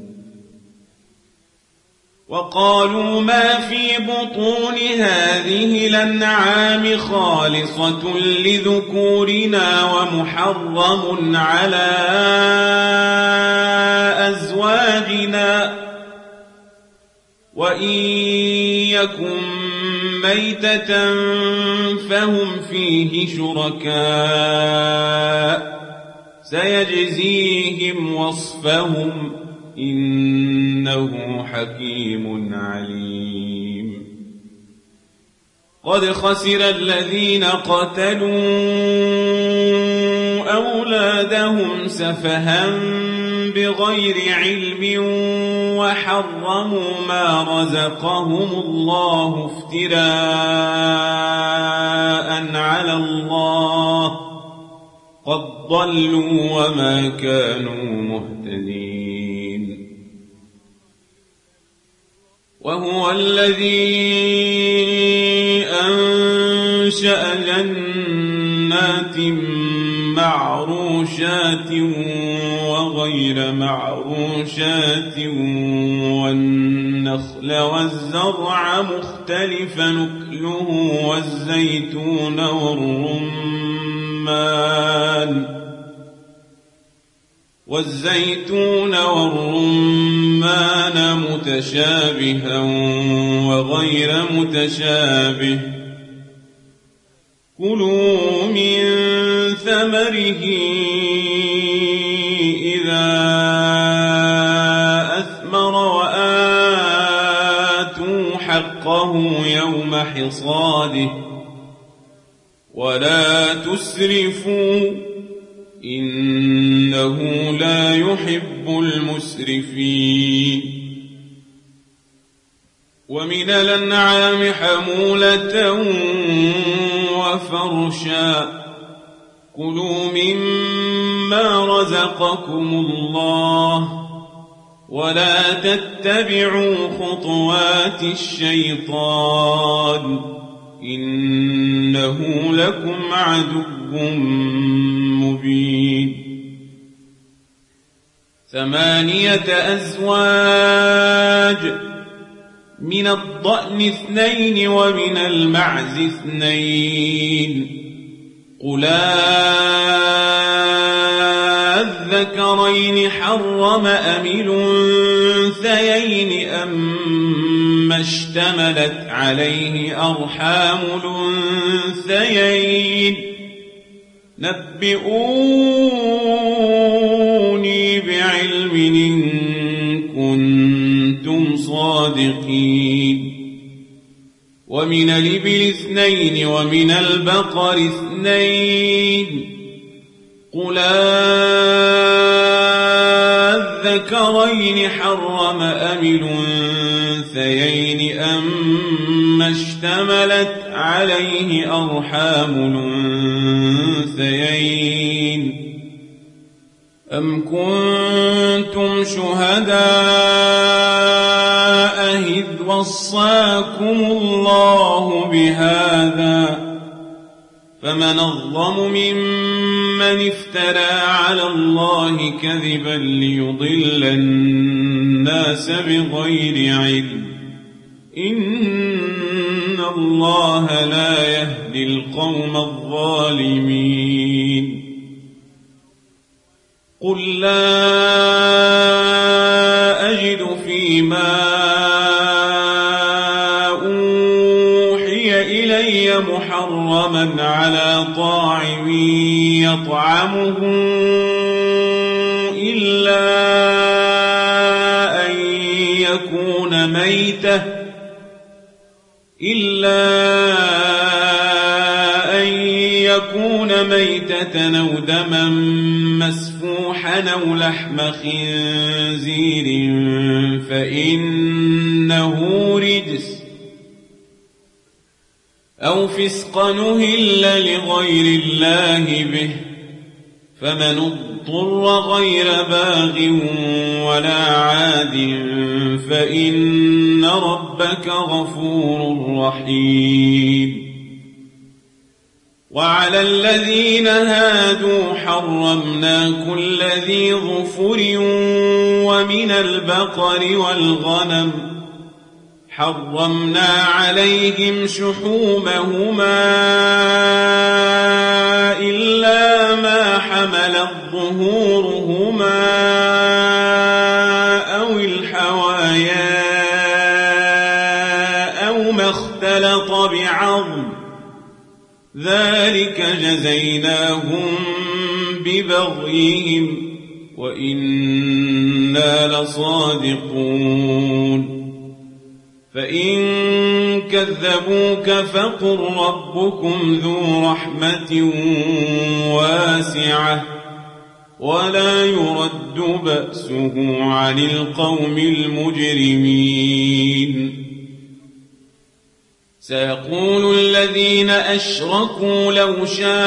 وقالوا ما في بطون هذه الأنعام خالصة لذكورنا ومحرم على أزواجنا وإن يكن ميتة فهم فيه شركاء سيجزيهم وصفهم إنه حكيم عليم. قد خسر الذين قتلوا أولادهم سفها بغير علم وحرموا ما رزقهم الله افتراء على الله قد ضلوا وما كانوا مهتدين وهو الذي أنشأ جنات معروشات وغير معروشات والنخل والزرع مختلفا نكله والزيتون والرمان والزيتون والرمان متشابها وغير متشابه كلوا من ثمره إذا أثمر وآتوا حقه يوم حصاده ولا تسرفوا إنه لا يحب المسرفين ومن الأنعام حمولة وفرشا كلوا مما رزقكم الله ولا تتبعوا خطوات الشيطان إنه لكم عدو مبين ثمانية أزواج من الضأن اثنين ومن المعز اثنين قل الذكرين حرم أم الأنثيين أما اشتملت عليه أرحام الأنثيين نبئوني بعلم إن كنتم صادقين ومن الإبل اثنين ومن البقر اثنين قل الذكرين حرم أم الأنثيين أما اشتملت عليه أرحام الأنثيين أم كنتم شهداء إذ وصاكم الله بهذا فمن أظلم ممن افترى على الله كذبا ليضل الناس بغير علم إن الله لا يهدي القوم الظالمين قل لا أجد فيما أوحي إلي محرما على طاعم يطعمه إلا أن يكون ميتة إلا أن يكون ميتة أو دما مسفوحا أو لحم خنزير فإنه رجس أو فسقا أهل لغير الله به فمن اضطر غير باغ ولا عاد فإن ربك غفور رحيم وعلى الذين هادوا حرمنا كل ذي ظفر ومن البقر والغنم حرمنا عليهم شحومهما إلا ما حملت ظهورهما أو الحوايا أو ما اختلط بعظم ذلك جزيناهم ببغيهم وإنا لصادقون فإن كذبوك فقل ربكم ذو رحمة واسعة ولا يرد بأسه عن القوم المجرمين سيقول الذين أشركوا لو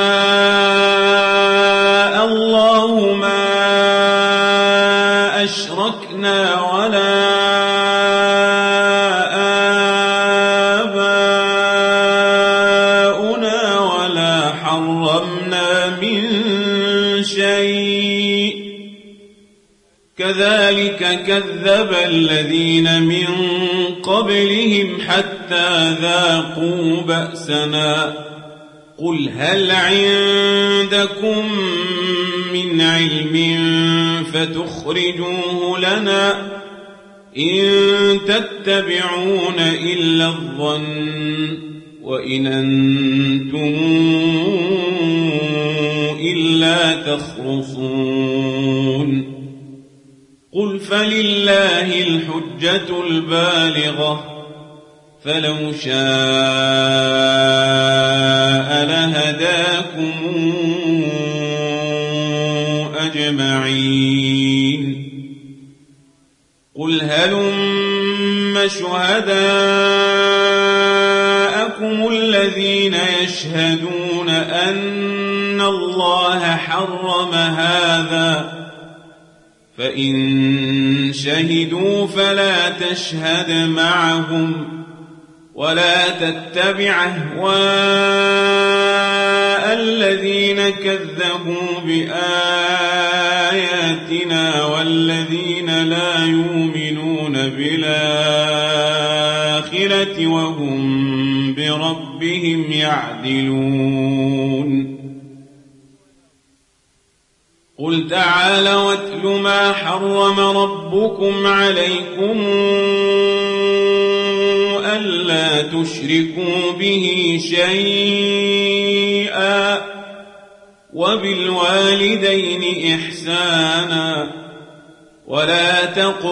شاء الله ما أشركنا ولا آباؤنا ولا حرمنا من شيء كذلك كذب الذين من قبلهم حتى ذاقوا بأسنا قل هل عندكم من علم فتخرجوه لنا إن تتبعون إلا الظن وإن أنتم إلا تخرصون قل فلله الحجة البالغة فلو شاء لهداكم أجمعين قل هلم شهداءكم الذين يشهدون أن الله حرم هذا فإن شهدوا فلا تشهد معهم ولا تتبع أهواء الذين كذبوا بآياتنا والذين لا يؤمنون بالآخرة وهم بربهم يعدلون قل تعالى واتل ما حرم ربكم عليكم ألا تشركوا به شيئا وبالوالدين إحسانا ولا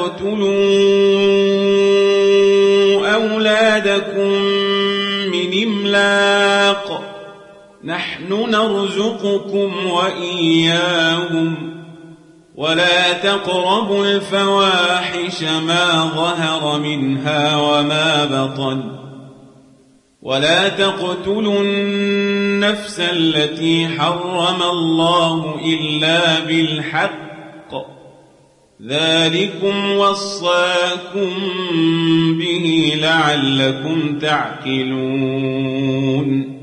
تقتلوا أولادكم من إملاق نحن نرزقكم وإياهم ولا تقربوا الفواحش ما ظهر منها وما بطن ولا تقتلوا النفس التي حرم الله إلا بالحق ذلكم وصاكم به لعلكم تعقلون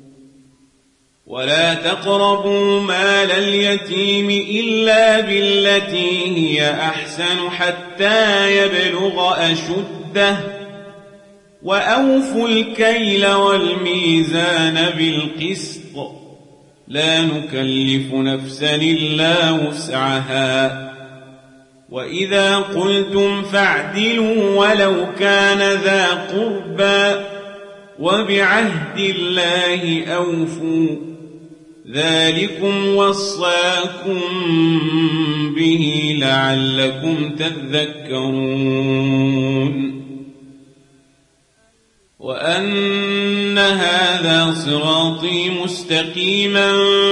ولا تقربوا مال اليتيم إلا بالتي هي أحسن حتى يبلغ أشده وأوفوا الكيل والميزان بالقسط لا نكلف نفسا إلا وسعها وإذا قلتم فاعدلوا ولو كان ذا قربى وبعهد الله أوفوا ذلكم وصاكم به لعلكم تذكرون وأن هذا صراطي مستقيما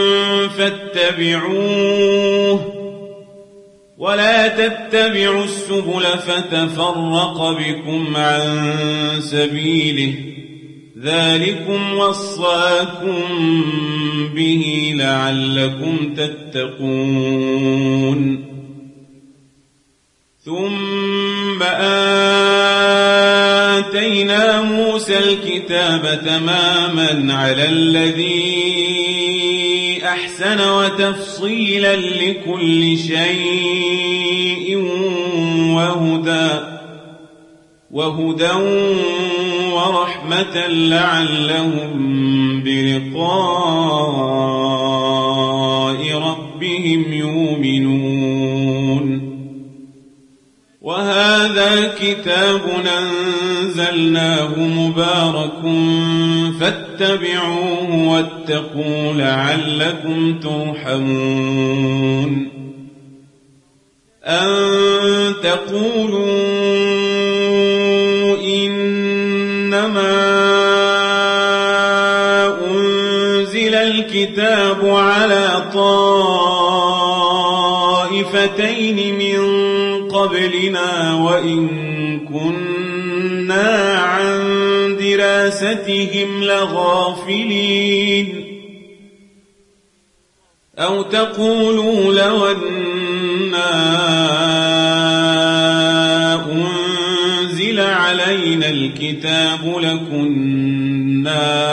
فاتبعوه ولا تتبعوا السبل فتفرق بكم عن سبيله ذلكم وصاكم به لعلكم تتقون ثم آتينا موسى الكتاب تماما على الذي أحسن وتفصيلا لكل شيء وهدى وهدى ورحمة لعلهم بلقاء ربهم يؤمنون وهذا كتاب أنزلناه مبارك فاتبعوه واتقوا لعلكم ترحمون أن تقولوا إنما أنزل الكتاب على طائفتين من قبلنا وإن كنا عن دراستهم لغافلين أو تقولوا لو أنا أنزل علينا الكتاب لكنا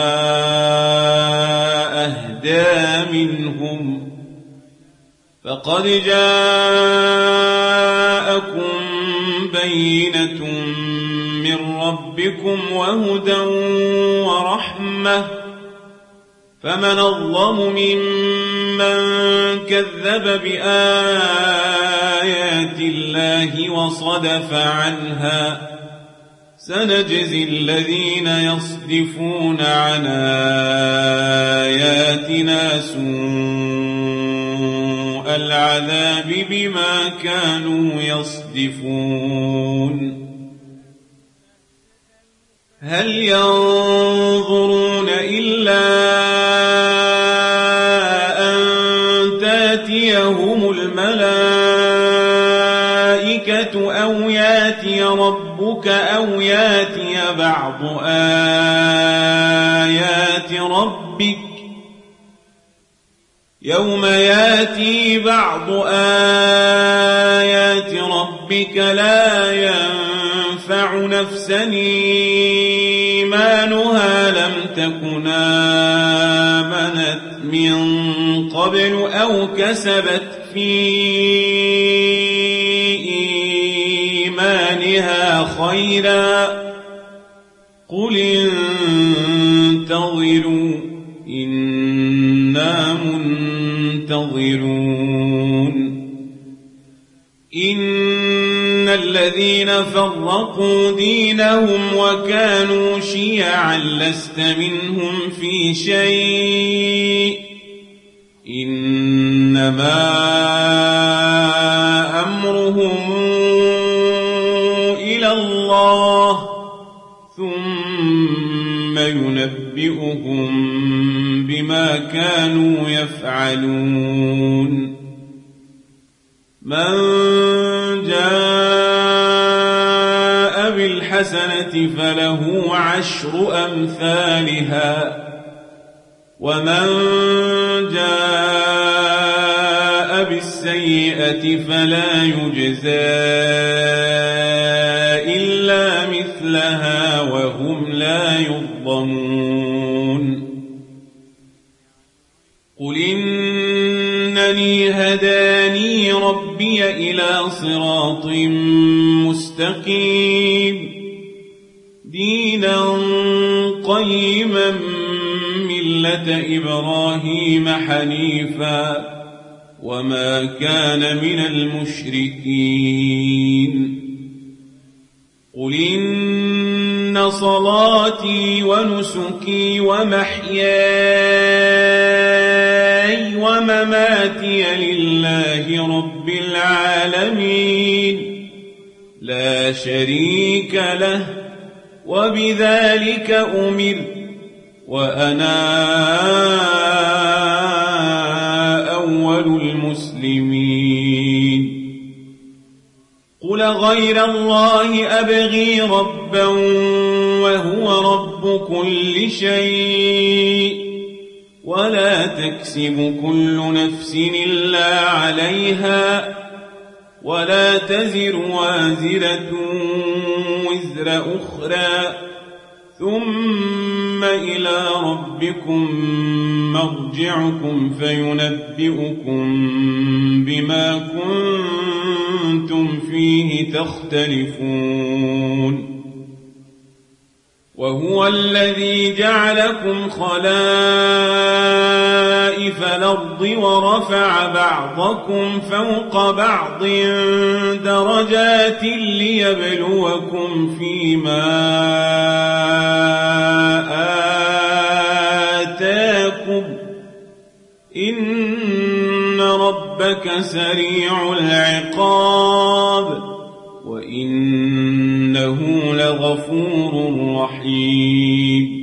أهدى منهم فقد جاءكم بينة من ربكم وهدى ورحمة فمن أظلم ممن كذب بآيات الله وصدف عنها سنجزي الذين يصدفون عن آياتنا سوء العذاب بما كانوا يصدفون هل ينظرون إلا أن تأتيهم الملائكة أو يأتي ربك أو يأتي بعض آيات ربك يوم يأتي بعض آيات ربك لا ينفع نفسا إيمانها لم تكن آمنت من قبل أو كسبت في إيمانها خيرا قل انتظروا إنا منتظرون إن الذين فرقوا دينهم وكانوا شيعا لست منهم في شيء إنما أمرهم إلى الله ثم ينبئهم بما كانوا يفعلون من جاء بالحسنة فله عشر أمثالها ومن جاء بالسيئة فلا يجزى إلا مثلها وهم لا يظلمون قل إنني هداني ربي إلى صراط مستقيم دينا قيما ملة إبراهيم حنيفا وما كان من المشركين قل إن صلاتي ونسكي ومحياي ومماتي لله رب العالمين لا شريك له وبذلك أمرت وأنا أول المسلمين قل غير الله أبغي ربا وهو رب كل شيء ولا تكسب كل نفس إلا عليها ولا تزر وازرة وزر أخرى ثم إلى ربكم مرجعكم فينبئكم بما كنتم فيه تختلفون وهو الذي جعلكم خلائف الأرض ورفع بعضكم فوق بعض درجات ليبلوكم فيما آتاكم إن ربك سريع العقاب وإنه لغفور رحيم